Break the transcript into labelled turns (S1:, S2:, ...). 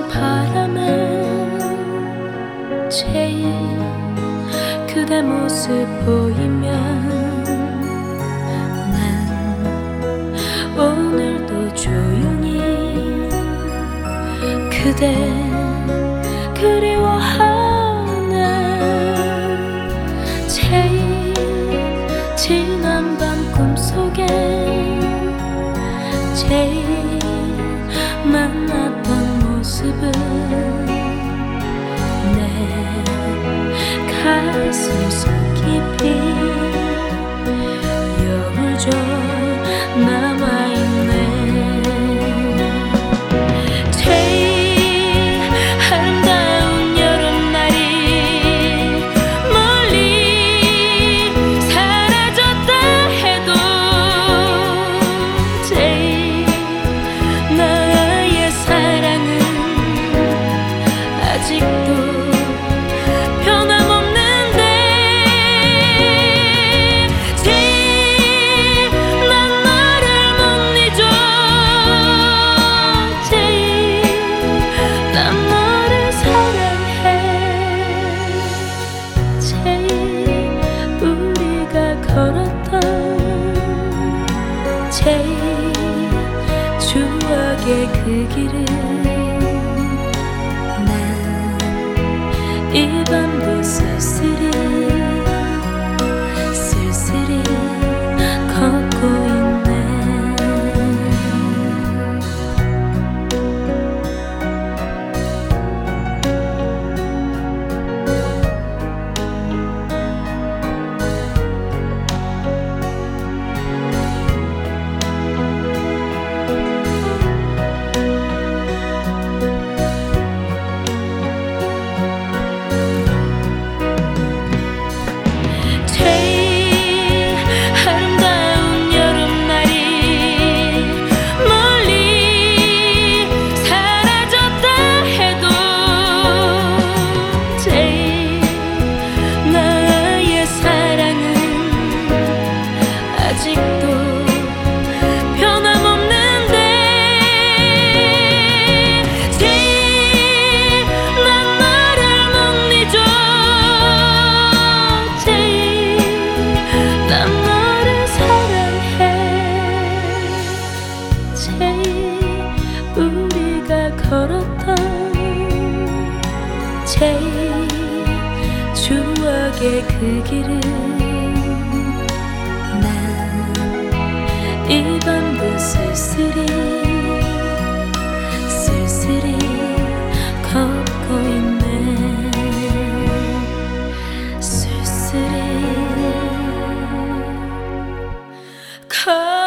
S1: 바람에 제일 그대 모습 보이면 난 오늘도 조용히 그대 그리워하네. 제일 지난 밤 꿈속에 제일 만났던 모습은 내 가슴 속 깊이 여물져 남아있네. 제일 아름다운 여름날이 멀리 사라졌다 해도 제일 나의 사랑은 아직도 제일 추억의 그 길을 난 이 밤도 쓸쓸히 걷고 있네. 우리가 걸었던 제일 추억의 그 길을 난 이 밤도 쓸쓸히 걷고 있네. 쓸쓸히